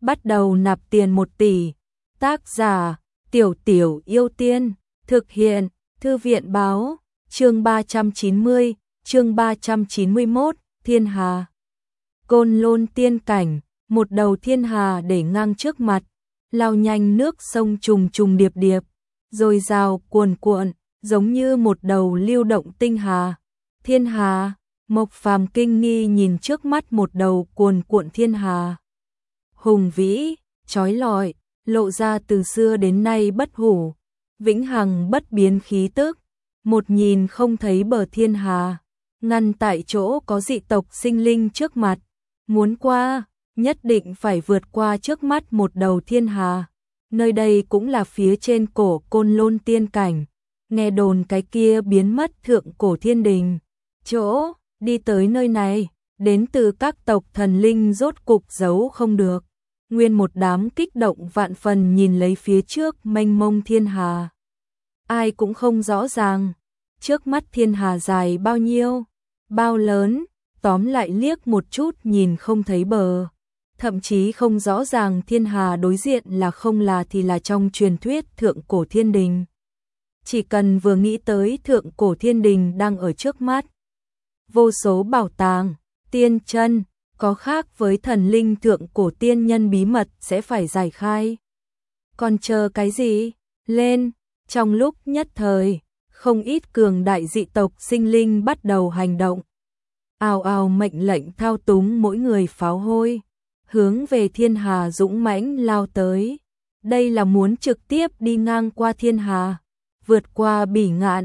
bắt đầu nạp tiền 1 tỷ. Tác giả, Tiểu Tiểu Yêu Tiên, thực hiện, Thư viện báo, chương 390, chương 391, Thiên Hà. Côn Lôn tiên cảnh, một đầu thiên hà để ngang trước mặt, lao nhanh nước sông trùng trùng điệp điệp, dồi dào cuồn cuộn, giống như một đầu lưu động tinh hà. Thiên hà, Mộc Phàm kinh nghi nhìn trước mắt một đầu cuồn cuộn thiên hà. Hùng vĩ, chói lọi, lộ ra từ xưa đến nay bất hủ, vĩnh hằng bất biến khí tức, một nhìn không thấy bờ thiên hà, ngăn tại chỗ có dị tộc sinh linh trước mặt, muốn qua, nhất định phải vượt qua trước mắt một đầu thiên hà. Nơi đây cũng là phía trên cổ Côn Lôn tiên cảnh, nghe đồn cái kia biến mất thượng cổ thiên đình. Chỗ, đi tới nơi này, đến từ các tộc thần linh rốt cục giấu không được. Nguyên một đám kích động vạn phần nhìn lấy phía trước mênh mông thiên hà. Ai cũng không rõ ràng, trước mắt thiên hà dài bao nhiêu, bao lớn, tóm lại liếc một chút nhìn không thấy bờ. Thậm chí không rõ ràng thiên hà đối diện là không là thì là trong truyền thuyết thượng cổ thiên đình. Chỉ cần vừa nghĩ tới thượng cổ thiên đình đang ở trước mắt, vô số bảo tàng, tiên chân, có khác với thần linh thượng cổ tiên nhân bí mật sẽ phải giải khai. Còn chờ cái gì? Lên! Trong lúc nhất thời, không ít cường đại dị tộc sinh linh bắt đầu hành động. Ào ào mệnh lệnh thao túng mỗi người pháo hôi, hướng về thiên hà dũng mãnh lao tới. Đây là muốn trực tiếp đi ngang qua thiên hà, vượt qua bỉ ngạn,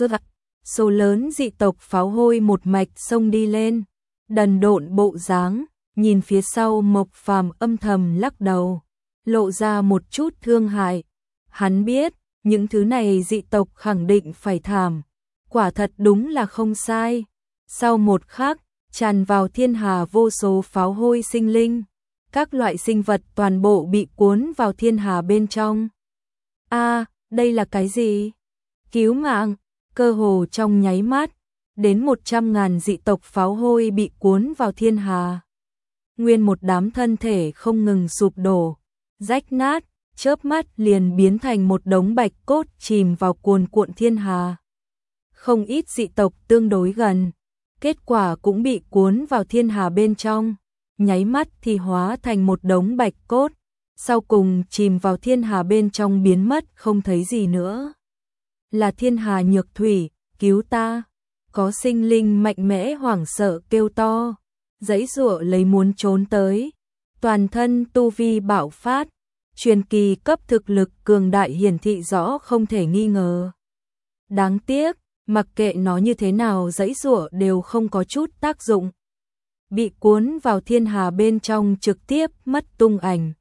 số lớn dị tộc pháo hôi một mạch xông đi lên. Đần độn bộ dáng, nhìn phía sau Mộc Phàm âm thầm lắc đầu, lộ ra một chút thương hại. Hắn biết, những thứ này dị tộc khẳng định phải thảm, quả thật đúng là không sai. Sau một khắc, tràn vào thiên hà vô số pháo hôi sinh linh, các loại sinh vật toàn bộ bị cuốn vào thiên hà bên trong. Đây là cái gì? Cứu mạng, cơ hồ trong nháy mắt, đến 100.000 dị tộc pháo hôi bị cuốn vào thiên hà. Nguyên một đám thân thể không ngừng sụp đổ, rách nát, chớp mắt liền biến thành một đống bạch cốt chìm vào cuồn cuộn thiên hà. Không ít dị tộc tương đối gần, kết quả cũng bị cuốn vào thiên hà bên trong, nháy mắt thì hóa thành một đống bạch cốt, sau cùng chìm vào thiên hà bên trong biến mất không thấy gì nữa. Là thiên hà nhược thủy, cứu ta! Có sinh linh mạnh mẽ hoảng sợ kêu to, giãy giụa lấy muốn trốn tới, toàn thân tu vi bạo phát, truyền kỳ cấp thực lực cường đại hiển thị rõ không thể nghi ngờ. Đáng tiếc, mặc kệ nó như thế nào giãy giụa đều không có chút tác dụng. Bị cuốn vào thiên hà bên trong trực tiếp mất tung ảnh.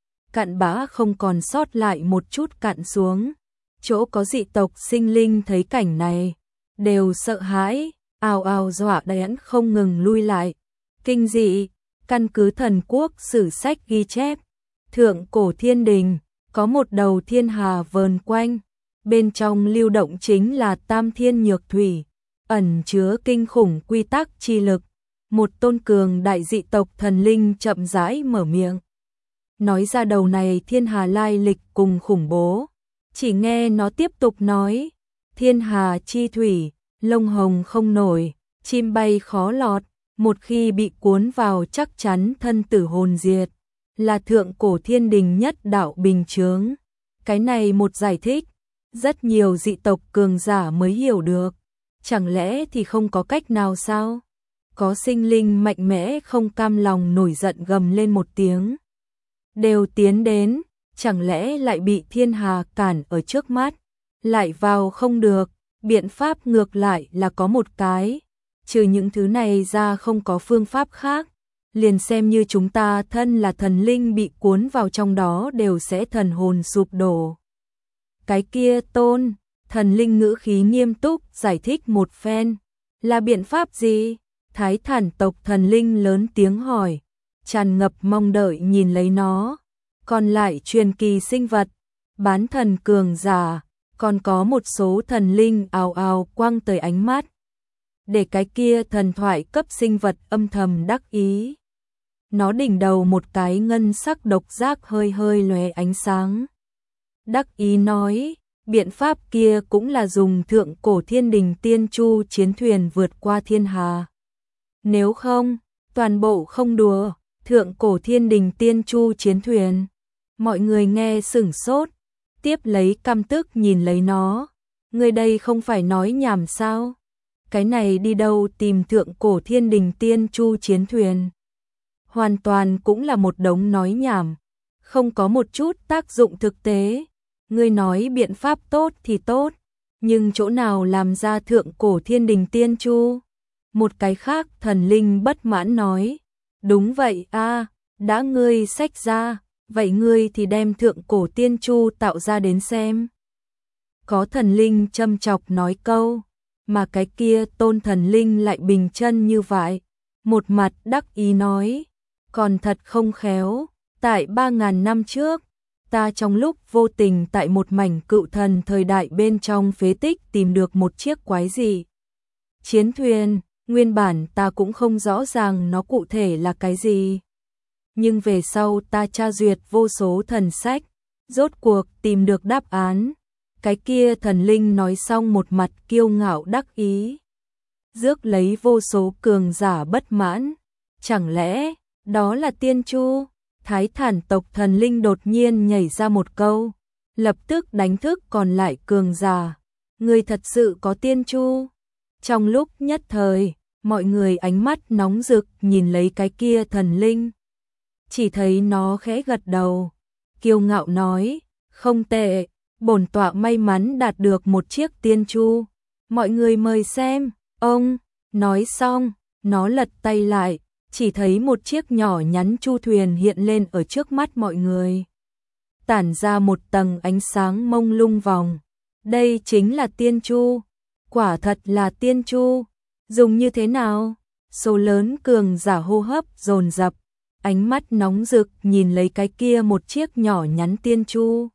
Cặn bã không còn sót lại một chút cặn xuống. Chỗ có dị tộc sinh linh thấy cảnh này, đều sợ hãi, ào ào dọa đẽn không ngừng lui lại. Kinh dị, căn cứ thần quốc sử sách ghi chép, thượng cổ thiên đình, có một đầu thiên hà vờn quanh, bên trong lưu động chính là tam thiên nhược thủy, ẩn chứa kinh khủng quy tắc chi lực. Một tôn cường đại dị tộc thần linh chậm rãi mở miệng, nói ra đầu này thiên hà lai lịch cùng khủng bố. Chỉ nghe nó tiếp tục nói, thiên hà chi thủy, lông hồng không nổi, chim bay khó lọt, một khi bị cuốn vào chắc chắn thân tử hồn diệt, là thượng cổ thiên đình nhất đạo bình chướng. Cái này một giải thích, rất nhiều dị tộc cường giả mới hiểu được. Chẳng lẽ thì không có cách nào sao? Có sinh linh mạnh mẽ không cam lòng nổi giận gầm lên một tiếng. Đều tiến đến, chẳng lẽ lại bị thiên hà cản ở trước mắt, lại vào không được. Biện pháp ngược lại là có một cái, trừ những thứ này ra không có phương pháp khác, liền xem như chúng ta thân là thần linh bị cuốn vào trong đó đều sẽ thần hồn sụp đổ. Cái kia tôn, thần linh ngữ khí nghiêm túc giải thích một phen, là biện pháp gì? Thái Thản tộc thần linh lớn tiếng hỏi, tràn ngập mong đợi nhìn lấy nó. Còn lại truyền kỳ sinh vật, bán thần cường giả, còn có một số thần linh ào ào quăng tới ánh mắt. Để cái kia thần thoại cấp sinh vật âm thầm đắc ý. nó đỉnh đầu một cái ngân sắc độc giác hơi hơi lóe ánh sáng. Đắc ý nói, biện pháp kia cũng là dùng thượng cổ thiên đình tiên chu chiến thuyền vượt qua thiên hà. Nếu không, toàn bộ không đùa, thượng cổ thiên đình tiên chu chiến thuyền. Mọi người nghe sửng sốt, tiếp lấy căm tức nhìn lấy nó. Người đây không phải nói nhảm sao? Cái này đi đâu tìm thượng cổ thiên đình tiên chu chiến thuyền? Hoàn toàn cũng là một đống nói nhảm, không có một chút tác dụng thực tế. Ngươi nói biện pháp tốt thì tốt, nhưng chỗ nào làm ra thượng cổ thiên đình tiên chu? Một cái khác thần linh bất mãn nói, đúng vậy a, đã ngươi xách ra, vậy ngươi thì đem thượng cổ tiên chu tạo ra đến xem. Có thần linh châm chọc nói câu, mà cái kia tôn thần linh lại bình chân như vậy, một mặt đắc ý nói, còn thật không khéo, tại 3.000 năm trước, ta trong lúc vô tình tại một mảnh cựu thần thời đại bên trong phế tích tìm được một chiếc quái dị chiến thuyền, nguyên bản ta cũng không rõ ràng nó cụ thể là cái gì. Nhưng về sau ta tra duyệt vô số thần sách, rốt cuộc tìm được đáp án. Cái kia thần linh nói xong một mặt kiêu ngạo đắc ý, rước lấy vô số cường giả bất mãn. Chẳng lẽ đó là tiên chu? Thái Thản tộc thần linh đột nhiên nhảy ra một câu, lập tức đánh thức còn lại cường giả. Người thật sự có tiên chu? Trong lúc nhất thời, mọi người ánh mắt nóng rực nhìn lấy cái kia thần linh. Chỉ thấy nó khẽ gật đầu, kiêu ngạo nói, không tệ, bổn tọa may mắn đạt được một chiếc tiên chu. Mọi người mời xem, ông, nói xong, nó lật tay lại, chỉ thấy một chiếc nhỏ nhắn chu thuyền hiện lên ở trước mắt mọi người. Tản ra một tầng ánh sáng mông lung vòng. Đây chính là tiên chu, quả thật là tiên chu. Dùng như thế nào? Số lớn cường giả hô hấp dồn dập, ánh mắt nóng rực nhìn lấy cái kia một chiếc nhỏ nhắn tiên chu.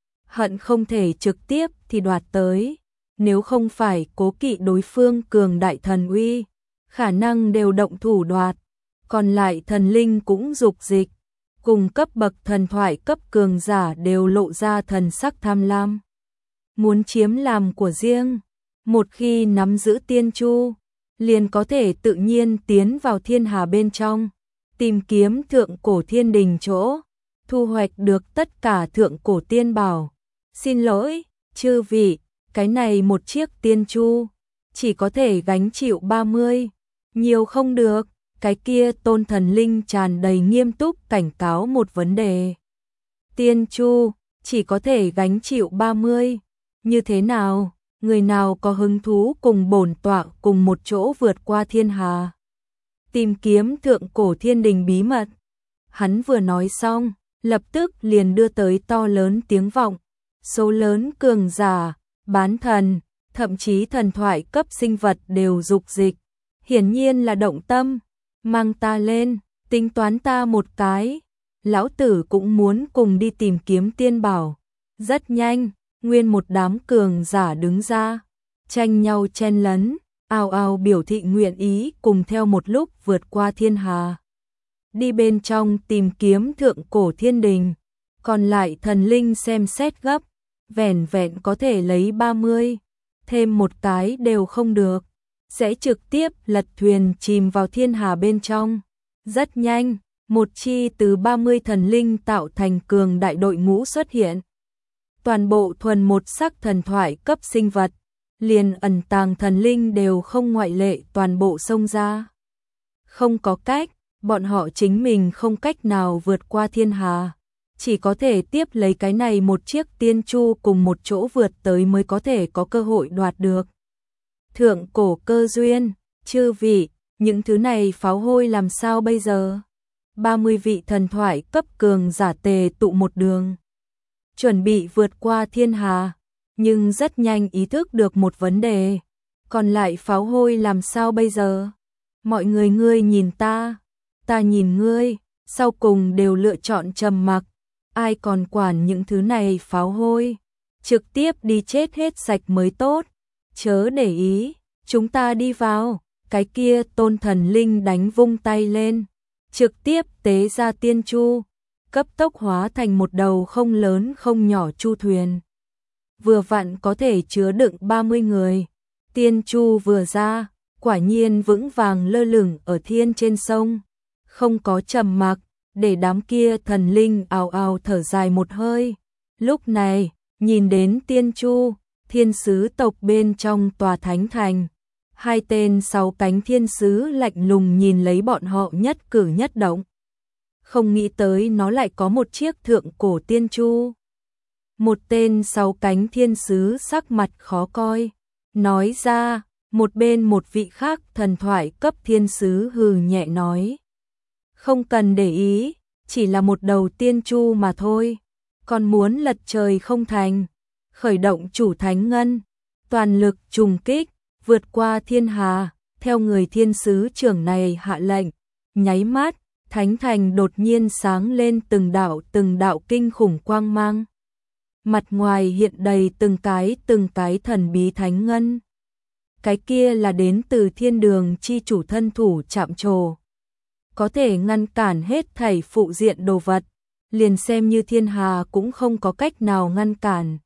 Hận không thể trực tiếp thì đoạt tới, nếu không phải cố kỵ đối phương cường đại thần uy, khả năng đều động thủ đoạt. Còn lại thần linh cũng dục dịch, cùng cấp bậc thần thoại cấp cường giả đều lộ ra thần sắc tham lam, muốn chiếm làm của riêng. Một khi nắm giữ tiên chu, liền có thể tự nhiên tiến vào thiên hà bên trong, tìm kiếm thượng cổ thiên đình chỗ, thu hoạch được tất cả thượng cổ tiên bảo. Xin lỗi, chư vị, cái này một chiếc tiên chu, chỉ có thể gánh chịu 30, nhiều không được. Cái kia tôn thần linh tràn đầy nghiêm túc cảnh cáo một vấn đề. Tiên chu, chỉ có thể gánh chịu 30, như thế nào? Người nào có hứng thú cùng bổn tọa cùng một chỗ vượt qua thiên hà, tìm kiếm thượng cổ thiên đình bí mật? Hắn vừa nói xong, lập tức liền đưa tới to lớn tiếng vọng. Số lớn cường giả, bán thần, thậm chí thần thoại cấp sinh vật đều dục dịch, hiển nhiên là động tâm. Mang ta lên, tính toán ta một cái, lão tử cũng muốn cùng đi tìm kiếm tiên bảo. Rất nhanh, nguyên một đám cường giả đứng ra, tranh nhau chen lấn, ào ào biểu thị nguyện ý cùng theo một lúc vượt qua thiên hà, đi bên trong tìm kiếm thượng cổ thiên đình. Còn lại thần linh xem xét gấp, vẻn vẹn có thể lấy 30, thêm một cái đều không được, sẽ trực tiếp lật thuyền chìm vào thiên hà bên trong. Rất nhanh, một chi từ 30 thần linh tạo thành cường đại đội ngũ xuất hiện. Toàn bộ thuần một sắc thần thoại cấp sinh vật, liền ẩn tàng thần linh đều không ngoại lệ toàn bộ xông ra. Không có cách, bọn họ chính mình không cách nào vượt qua thiên hà, chỉ có thể tiếp lấy cái này một chiếc tiên chu cùng một chỗ vượt tới mới có thể có cơ hội đoạt được thượng cổ cơ duyên. Chư vị, những thứ này pháo hôi làm sao bây giờ? 30 vị thần thoại cấp cường giả tề tụ một đường, chuẩn bị vượt qua thiên hà, nhưng rất nhanh ý thức được một vấn đề. Còn lại pháo hôi làm sao bây giờ? Mọi người, ngươi nhìn ta, ta nhìn ngươi, sau cùng đều lựa chọn trầm mặc. Ai còn quản những thứ này pháo hôi, trực tiếp đi chết hết sạch mới tốt. Chớ để ý, chúng ta đi vào. Cái kia tôn thần linh đánh vung tay lên, trực tiếp tế ra tiên chu, cấp tốc hóa thành một đầu không lớn không nhỏ chu thuyền. Vừa vặn có thể chứa đựng 30 người. Tiên chu vừa ra, quả nhiên vững vàng lơ lửng ở thiên trên sông, không có trầm mặc, để đám kia thần linh ào ào thở dài một hơi. Lúc này, nhìn đến tiên chu, thiên sứ tộc bên trong tòa thánh thành, hai tên 6 cánh thiên sứ lạnh lùng nhìn lấy bọn họ nhất cử nhất động. Không nghĩ tới nó lại có một chiếc thượng cổ tiên chu. Một tên 6 cánh thiên sứ sắc mặt khó coi, nói ra, một bên một vị khác thần thoại cấp thiên sứ hừ nhẹ nói. Không cần để ý, chỉ là một đầu tiên chu mà thôi, còn muốn lật trời không thành. Khởi động chủ thánh ngân, toàn lực trùng kích, vượt qua thiên hà, theo người thiên sứ trưởng này hạ lệnh, nháy mắt, thánh thành đột nhiên sáng lên từng đạo kinh khủng quang mang. Mặt ngoài hiện đầy từng cái thần bí thánh ngân. Cái kia là đến từ thiên đường chi chủ thân thủ chạm trổ, có thể ngăn cản hết thảy phụ diện đồ vật, liền xem như thiên hà cũng không có cách nào ngăn cản.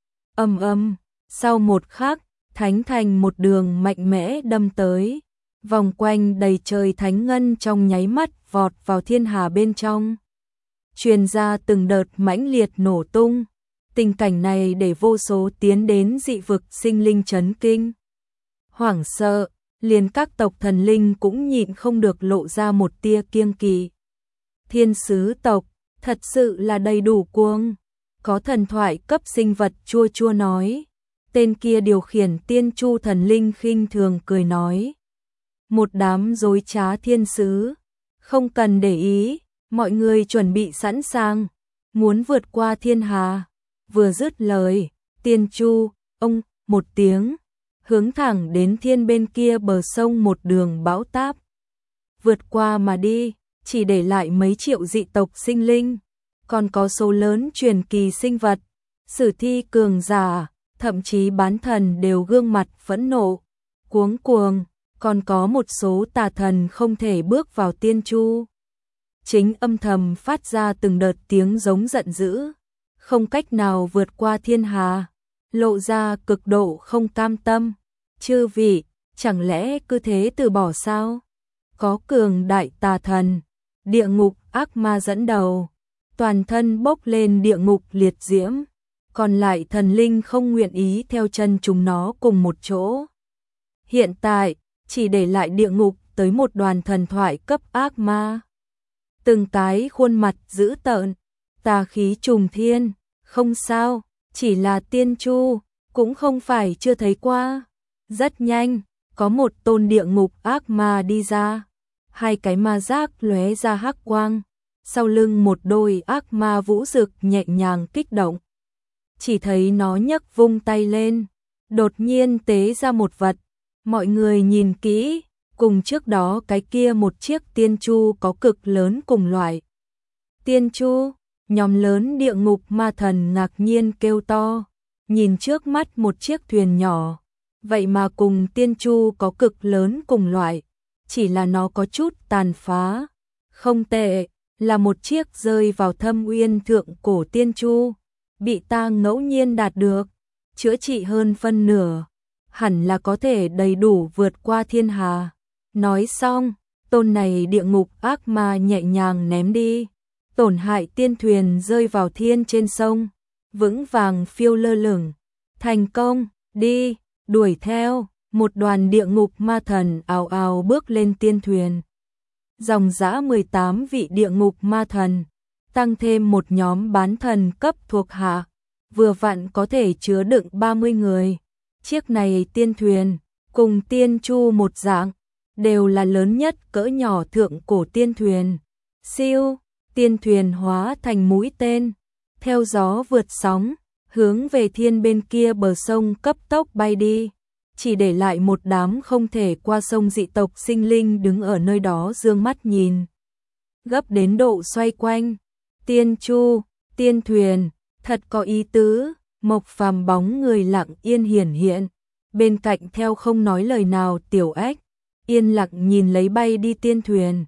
Sau một khắc, thánh thành một đường mạnh mẽ đâm tới, vòng quanh đầy trời thánh ngân trong nháy mắt vọt vào thiên hà bên trong. Truyền ra từng đợt mãnh liệt nổ tung, tình cảnh này để vô số tiến đến dị vực sinh linh chấn kinh. Hoảng sợ, liền các tộc thần linh cũng nhịn không được lộ ra một tia kiêng kỵ. Thiên sứ tộc, thật sự là đầy đủ cuồng. Có thần thoại cấp sinh vật chua chua nói. Tên kia điều khiển tiên chu thần linh khinh thường cười nói. Một đám dối trá thiên sứ. Không cần để ý, mọi người chuẩn bị sẵn sàng. Muốn vượt qua thiên hà. Vừa dứt lời, tiên chu, ông, một tiếng. Hướng thẳng đến thiên bên kia bờ sông một đường bão táp. Vượt qua mà đi, chỉ để lại mấy triệu dị tộc sinh linh. Còn có số lớn truyền kỳ sinh vật, sử thi cường giả, thậm chí bán thần đều gương mặt phẫn nộ, cuống cuồng, còn có một số tà thần không thể bước vào tiên chu. Chính âm thầm phát ra từng đợt tiếng giống giận dữ, không cách nào vượt qua thiên hà, lộ ra cực độ không cam tâm. Chư vị, chẳng lẽ cứ thế từ bỏ sao? Có cường đại tà thần, địa ngục ác ma dẫn đầu, toàn thân bốc lên địa ngục liệt diễm, còn lại thần linh không nguyện ý theo chân chúng nó cùng một chỗ. Hiện tại, chỉ để lại địa ngục tới một đoàn thần thoại cấp ác ma. Từng cái khuôn mặt dữ tợn, tà khí trùng thiên, không sao, chỉ là tiên chu, cũng không phải chưa thấy qua. Rất nhanh, có một tôn địa ngục ác ma đi ra, hai cái ma giác lóe ra hắc quang, sau lưng một đôi ác ma vũ rực nhẹ nhàng kích động. Chỉ thấy nó nhấc vung tay lên, đột nhiên tế ra một vật, mọi người nhìn kỹ, cùng trước đó cái kia một chiếc tiên chu có cực lớn cùng loại. Tiên chu, nhóm lớn địa ngục ma thần ngạc nhiên kêu to, nhìn trước mắt một chiếc thuyền nhỏ. Vậy mà cùng tiên chu có cực lớn cùng loại, chỉ là nó có chút tàn phá. Không tệ, là một chiếc rơi vào thâm uyên thượng cổ tiên chu, bị ta ngẫu nhiên đạt được, chữa trị hơn phân nửa, hẳn là có thể đầy đủ vượt qua thiên hà. Nói xong, tôn này địa ngục ác ma nhẹ nhàng ném đi, tổn hại tiên thuyền rơi vào thiên trên sông, vững vàng phiêu lơ lửng. Thành công, đi! Đuổi theo, một đoàn địa ngục ma thần ào ào bước lên tiên thuyền. Dòng dã 18 vị địa ngục ma thần, tăng thêm một nhóm bán thần cấp thuộc hạ, vừa vặn có thể chứa đựng 30 người. Chiếc này tiên thuyền, cùng tiên chu một dạng, đều là lớn nhất cỡ nhỏ thượng cổ tiên thuyền. Siêu, tiên thuyền hóa thành mũi tên, theo gió vượt sóng, hướng về thiên bên kia bờ sông cấp tốc bay đi, chỉ để lại một đám không thể qua sông dị tộc sinh linh đứng ở nơi đó dương mắt nhìn. Gấp đến độ xoay quanh, tiên chu, tiên thuyền, thật có ý tứ. Mộc Phàm bóng người lặng yên hiển hiện, bên cạnh theo không nói lời nào Tiểu Ách, yên lặng nhìn lấy bay đi tiên thuyền.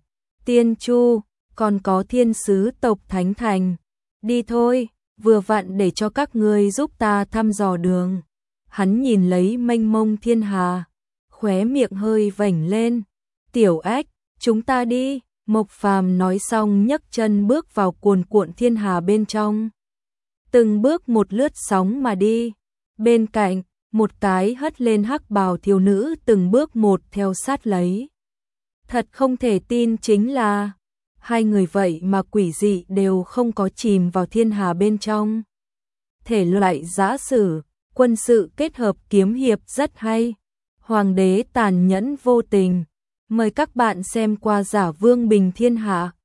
Tiên Chu, còn có thiên sứ tộc Thánh Thành. Đi thôi, vừa vặn để cho các ngươi giúp ta thăm dò đường. Hắn nhìn lấy mênh mông thiên hà, khóe miệng hơi vểnh lên. Tiểu Ếch, chúng ta đi. Mộc Phàm nói xong nhấc chân bước vào cuồn cuộn thiên hà bên trong. Từng bước một lướt sóng mà đi. Bên cạnh, một cái hất lên hắc bào thiếu nữ từng bước một theo sát lấy. Thật không thể tin chính là hai người vậy mà quỷ dị đều không có chìm vào thiên hà bên trong. Thể loại giã sử, quân sự kết hợp kiếm hiệp rất hay. Hoàng đế tàn nhẫn vô tình. Mời các bạn xem qua Giả Vương Bình Thiên Hạ.